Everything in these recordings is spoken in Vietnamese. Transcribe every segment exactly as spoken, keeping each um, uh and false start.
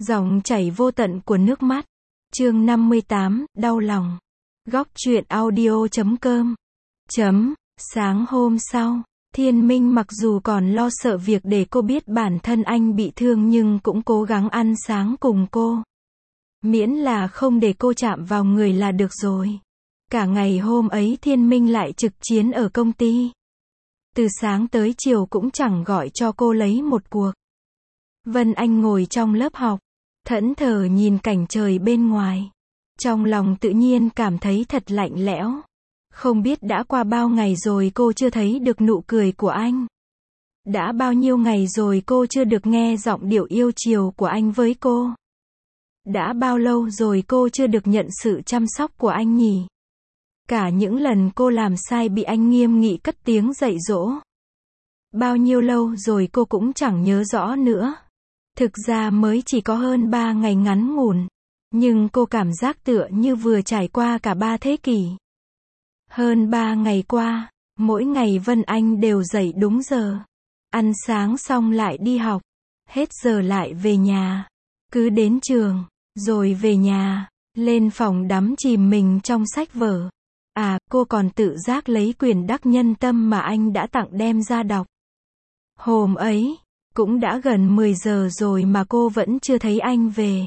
Dòng chảy vô tận của nước mắt. Chương năm mươi tám, đau lòng. Góc truyện audio chấm com. Chấm. Sáng hôm sau, Thiên Minh mặc dù còn lo sợ việc để cô biết bản thân anh bị thương nhưng cũng cố gắng ăn sáng cùng cô. Miễn là không để cô chạm vào người là được rồi. Cả ngày hôm ấy Thiên Minh lại trực chiến ở công ty. Từ sáng tới chiều cũng chẳng gọi cho cô lấy một cuộc. Vân Anh ngồi trong lớp học, thẫn thờ nhìn cảnh trời bên ngoài. Trong lòng tự nhiên cảm thấy thật lạnh lẽo. Không biết đã qua bao ngày rồi cô chưa thấy được nụ cười của anh. Đã bao nhiêu ngày rồi cô chưa được nghe giọng điệu yêu chiều của anh với cô. Đã bao lâu rồi cô chưa được nhận sự chăm sóc của anh nhỉ? Cả những lần cô làm sai bị anh nghiêm nghị cất tiếng dạy dỗ. Bao nhiêu lâu rồi cô cũng chẳng nhớ rõ nữa. Thực ra mới chỉ có hơn ba ngày ngắn ngủn. Nhưng cô cảm giác tựa như vừa trải qua cả ba thế kỷ. Hơn ba ngày qua, mỗi ngày Vân Anh đều dậy đúng giờ. Ăn sáng xong lại đi học. Hết giờ lại về nhà. Cứ đến trường, rồi về nhà, lên phòng đắm chìm mình trong sách vở. À, cô còn tự giác lấy quyển Đắc Nhân Tâm mà anh đã tặng đem ra đọc. Hôm ấy, cũng đã gần mười giờ rồi mà cô vẫn chưa thấy anh về.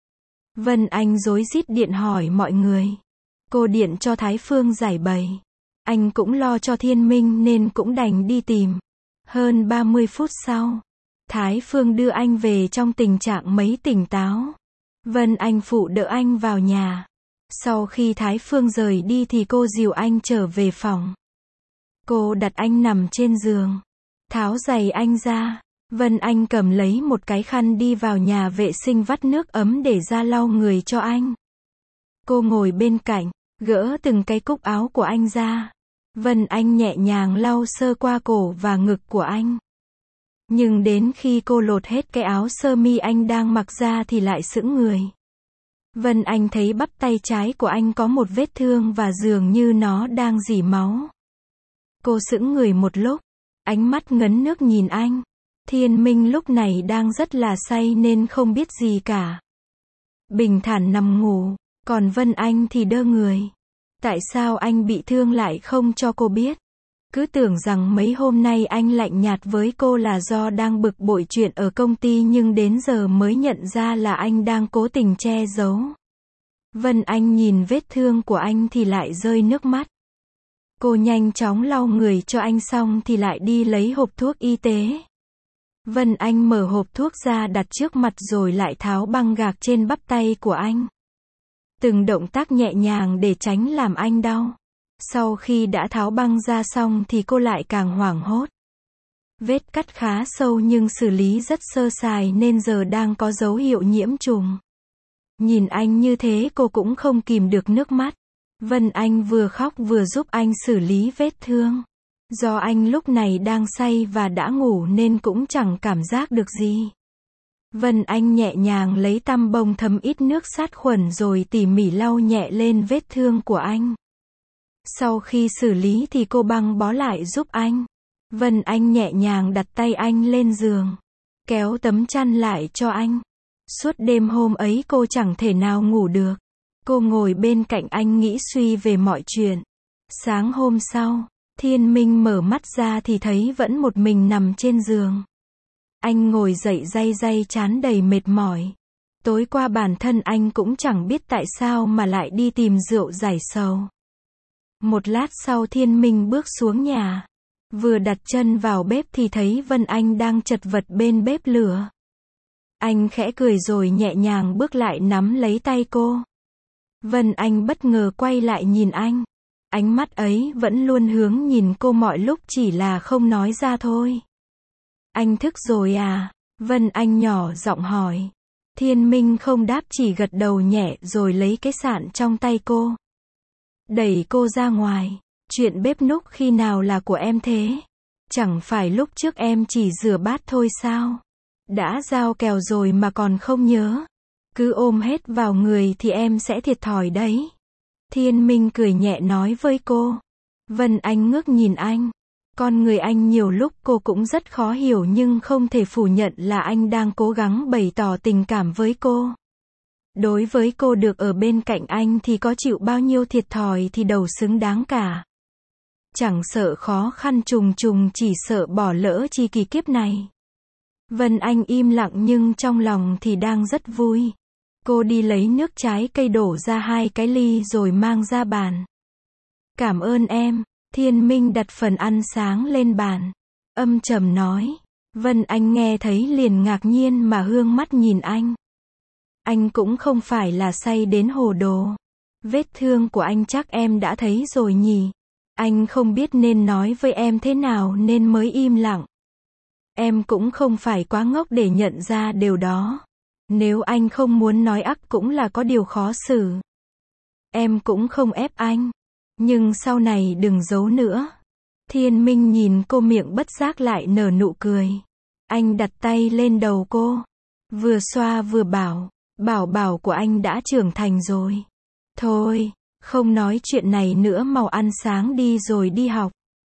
Vân Anh rối rít điện hỏi mọi người. Cô điện cho Thái Phương giải bày. Anh cũng lo cho Thiên Minh nên cũng đành đi tìm. Hơn ba mươi phút sau, Thái Phương đưa anh về trong tình trạng mấy tỉnh táo. Vân Anh phụ đỡ anh vào nhà. Sau khi Thái Phương rời đi thì cô dìu anh trở về phòng. Cô đặt anh nằm trên giường. Tháo giày anh ra. Vân Anh cầm lấy một cái khăn đi vào nhà vệ sinh vắt nước ấm để ra lau người cho anh. Cô ngồi bên cạnh, gỡ từng cái cúc áo của anh ra. Vân Anh nhẹ nhàng lau sơ qua cổ và ngực của anh. Nhưng đến khi cô lột hết cái áo sơ mi anh đang mặc ra thì lại sững người. Vân Anh thấy bắp tay trái của anh có một vết thương và dường như nó đang rỉ máu. Cô sững người một lúc, ánh mắt ngấn nước nhìn anh. Thiên Minh lúc này đang rất là say nên không biết gì cả. Bình thản nằm ngủ, còn Vân Anh thì đơ người. Tại sao anh bị thương lại không cho cô biết? Cứ tưởng rằng mấy hôm nay anh lạnh nhạt với cô là do đang bực bội chuyện ở công ty nhưng đến giờ mới nhận ra là anh đang cố tình che giấu. Vân Anh nhìn vết thương của anh thì lại rơi nước mắt. Cô nhanh chóng lau người cho anh xong thì lại đi lấy hộp thuốc y tế. Vân Anh mở hộp thuốc ra đặt trước mặt rồi lại tháo băng gạc trên bắp tay của anh. Từng động tác nhẹ nhàng để tránh làm anh đau. Sau khi đã tháo băng ra xong thì cô lại càng hoảng hốt. Vết cắt khá sâu nhưng xử lý rất sơ sài nên giờ đang có dấu hiệu nhiễm trùng. Nhìn anh như thế cô cũng không kìm được nước mắt. Vân Anh vừa khóc vừa giúp anh xử lý vết thương. Do anh lúc này đang say và đã ngủ nên cũng chẳng cảm giác được gì. Vân Anh nhẹ nhàng lấy tăm bông thấm ít nước sát khuẩn rồi tỉ mỉ lau nhẹ lên vết thương của anh. Sau khi xử lý thì cô băng bó lại giúp anh. Vân Anh nhẹ nhàng đặt tay anh lên giường, kéo tấm chăn lại cho anh. Suốt đêm hôm ấy cô chẳng thể nào ngủ được. Cô ngồi bên cạnh anh nghĩ suy về mọi chuyện. Sáng hôm sau, Thiên Minh mở mắt ra thì thấy vẫn một mình nằm trên giường. Anh ngồi dậy day day trán đầy mệt mỏi. Tối qua bản thân anh cũng chẳng biết tại sao mà lại đi tìm rượu giải sầu. Một lát sau Thiên Minh bước xuống nhà. Vừa đặt chân vào bếp thì thấy Vân Anh đang chật vật bên bếp lửa. Anh khẽ cười rồi nhẹ nhàng bước lại nắm lấy tay cô. Vân Anh bất ngờ quay lại nhìn anh. Ánh mắt ấy vẫn luôn hướng nhìn cô mọi lúc chỉ là không nói ra thôi. Anh thức rồi à? Vân Anh nhỏ giọng hỏi. Thiên Minh không đáp chỉ gật đầu nhẹ rồi lấy cái sạn trong tay cô. Đẩy cô ra ngoài. Chuyện bếp núc khi nào là của em thế? Chẳng phải lúc trước em chỉ rửa bát thôi sao? Đã giao kèo rồi mà còn không nhớ. Cứ ôm hết vào người thì em sẽ thiệt thòi đấy. Thiên Minh cười nhẹ nói với cô. Vân Anh ngước nhìn anh. Con người anh nhiều lúc cô cũng rất khó hiểu nhưng không thể phủ nhận là anh đang cố gắng bày tỏ tình cảm với cô. Đối với cô được ở bên cạnh anh thì có chịu bao nhiêu thiệt thòi thì đều xứng đáng cả. Chẳng sợ khó khăn trùng trùng, chỉ sợ bỏ lỡ chi kỳ kiếp này. Vân Anh im lặng nhưng trong lòng thì đang rất vui. Cô đi lấy nước trái cây đổ ra hai cái ly rồi mang ra bàn. Cảm ơn em. Thiên Minh đặt phần ăn sáng lên bàn. Âm trầm nói. Vân Anh nghe thấy liền ngạc nhiên mà hương mắt nhìn anh. Anh cũng không phải là say đến hồ đồ. Vết thương của anh chắc em đã thấy rồi nhỉ. Anh không biết nên nói với em thế nào nên mới im lặng. Em cũng không phải quá ngốc để nhận ra điều đó. Nếu anh không muốn nói ắt cũng là có điều khó xử. Em cũng không ép anh. Nhưng sau này đừng giấu nữa. Thiên Minh nhìn cô, miệng bất giác lại nở nụ cười. Anh đặt tay lên đầu cô. Vừa xoa vừa bảo. Bảo bảo của anh đã trưởng thành rồi. Thôi, không nói chuyện này nữa, mau ăn sáng đi rồi đi học.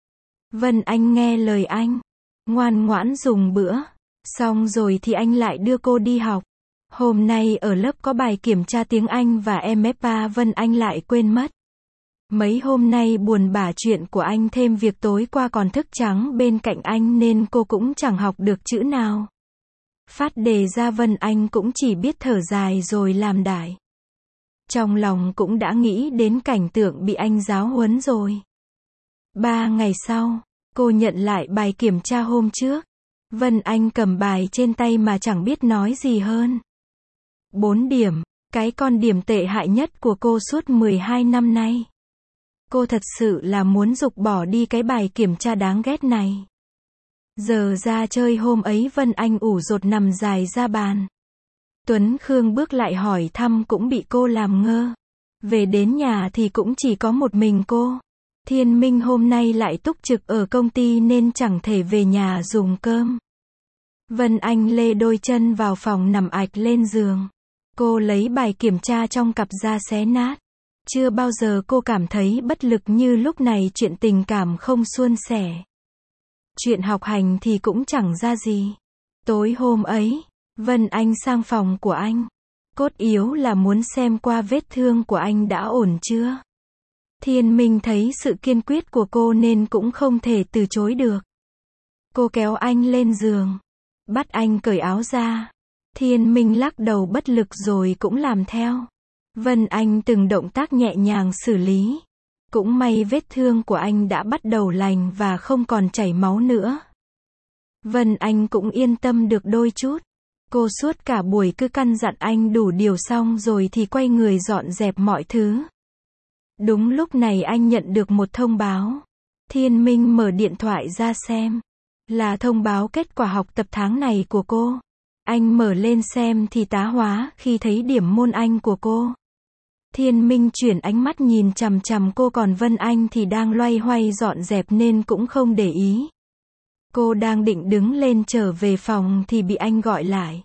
Vân Anh nghe lời anh. Ngoan ngoãn dùng bữa. Xong rồi thì anh lại đưa cô đi học. Hôm nay ở lớp có bài kiểm tra tiếng Anh và em ép a Vân Anh lại quên mất. Mấy hôm nay buồn bã chuyện của anh thêm việc tối qua còn thức trắng bên cạnh anh nên cô cũng chẳng học được chữ nào. Phát đề ra Vân Anh cũng chỉ biết thở dài rồi làm đại. Trong lòng cũng đã nghĩ đến cảnh tượng bị anh giáo huấn rồi. Ba ngày sau, cô nhận lại bài kiểm tra hôm trước. Vân Anh cầm bài trên tay mà chẳng biết nói gì hơn. Bốn điểm, cái con điểm tệ hại nhất của cô suốt mười hai năm nay. Cô thật sự là muốn giục bỏ đi cái bài kiểm tra đáng ghét này. Giờ ra chơi hôm ấy Vân Anh ủ rột nằm dài ra bàn. Tuấn Khương bước lại hỏi thăm cũng bị cô làm ngơ. Về đến nhà thì cũng chỉ có một mình cô. Thiên Minh hôm nay lại túc trực ở công ty nên chẳng thể về nhà dùng cơm. Vân Anh lê đôi chân vào phòng nằm ạch lên giường. Cô lấy bài kiểm tra trong cặp ra xé nát. Chưa bao giờ cô cảm thấy bất lực như lúc này, chuyện tình cảm không suôn sẻ. Chuyện học hành thì cũng chẳng ra gì. Tối hôm ấy, Vân Anh sang phòng của anh. Cốt yếu là muốn xem qua vết thương của anh đã ổn chưa. Thiên Minh thấy sự kiên quyết của cô nên cũng không thể từ chối được. Cô kéo anh lên giường. Bắt anh cởi áo ra. Thiên Minh lắc đầu bất lực rồi cũng làm theo. Vân Anh từng động tác nhẹ nhàng xử lý. Cũng may vết thương của anh đã bắt đầu lành và không còn chảy máu nữa. Vân Anh cũng yên tâm được đôi chút. Cô suốt cả buổi cứ căn dặn anh đủ điều, xong rồi thì quay người dọn dẹp mọi thứ. Đúng lúc này anh nhận được một thông báo. Thiên Minh mở điện thoại ra xem. Là thông báo kết quả học tập tháng này của cô. Anh mở lên xem thì tá hóa khi thấy điểm môn Anh của cô. Thiên Minh chuyển ánh mắt nhìn chằm chằm cô, còn Vân Anh thì đang loay hoay dọn dẹp nên cũng không để ý. Cô đang định đứng lên trở về phòng thì bị anh gọi lại.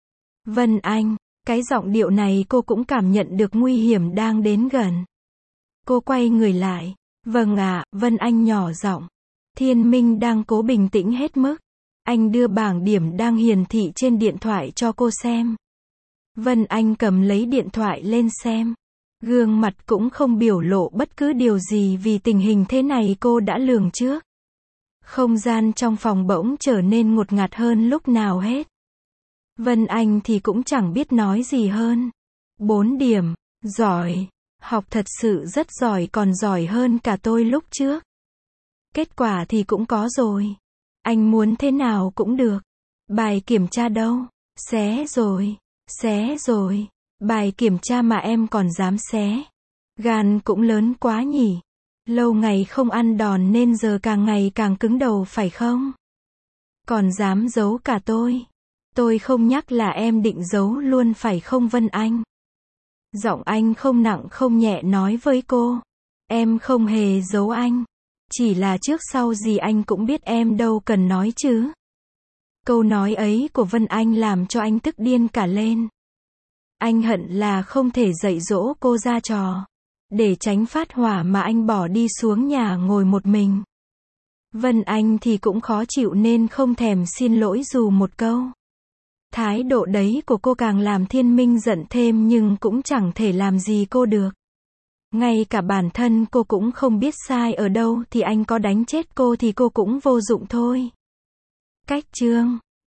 Vân Anh, cái giọng điệu này cô cũng cảm nhận được nguy hiểm đang đến gần. Cô quay người lại. Vâng ạ, Vân Anh nhỏ giọng. Thiên Minh đang cố bình tĩnh hết mức. Anh đưa bảng điểm đang hiển thị trên điện thoại cho cô xem. Vân Anh cầm lấy điện thoại lên xem. Gương mặt cũng không biểu lộ bất cứ điều gì vì tình hình thế này cô đã lường trước. Không gian trong phòng bỗng trở nên ngột ngạt hơn lúc nào hết. Vân Anh thì cũng chẳng biết nói gì hơn. Bốn điểm, giỏi, học thật sự rất giỏi, còn giỏi hơn cả tôi lúc trước. Kết quả thì cũng có rồi. Anh muốn thế nào cũng được. Bài kiểm tra đâu? Xé rồi, xé rồi. Bài kiểm tra mà em còn dám xé. Gan cũng lớn quá nhỉ. Lâu ngày không ăn đòn nên giờ càng ngày càng cứng đầu phải không? Còn dám giấu cả tôi. Tôi không nhắc là em định giấu luôn phải không Vân Anh? Giọng anh không nặng không nhẹ nói với cô. Em không hề giấu anh. Chỉ là trước sau gì anh cũng biết em đâu cần nói chứ. Câu nói ấy của Vân Anh làm cho anh tức điên cả lên. Anh hận là không thể dạy dỗ cô ra trò. Để tránh phát hỏa mà anh bỏ đi xuống nhà ngồi một mình. Vân Anh thì cũng khó chịu nên không thèm xin lỗi dù một câu. Thái độ đấy của cô càng làm Thiên Minh giận thêm nhưng cũng chẳng thể làm gì cô được. Ngay cả bản thân cô cũng không biết sai ở đâu thì anh có đánh chết cô thì cô cũng vô dụng thôi. Cách chương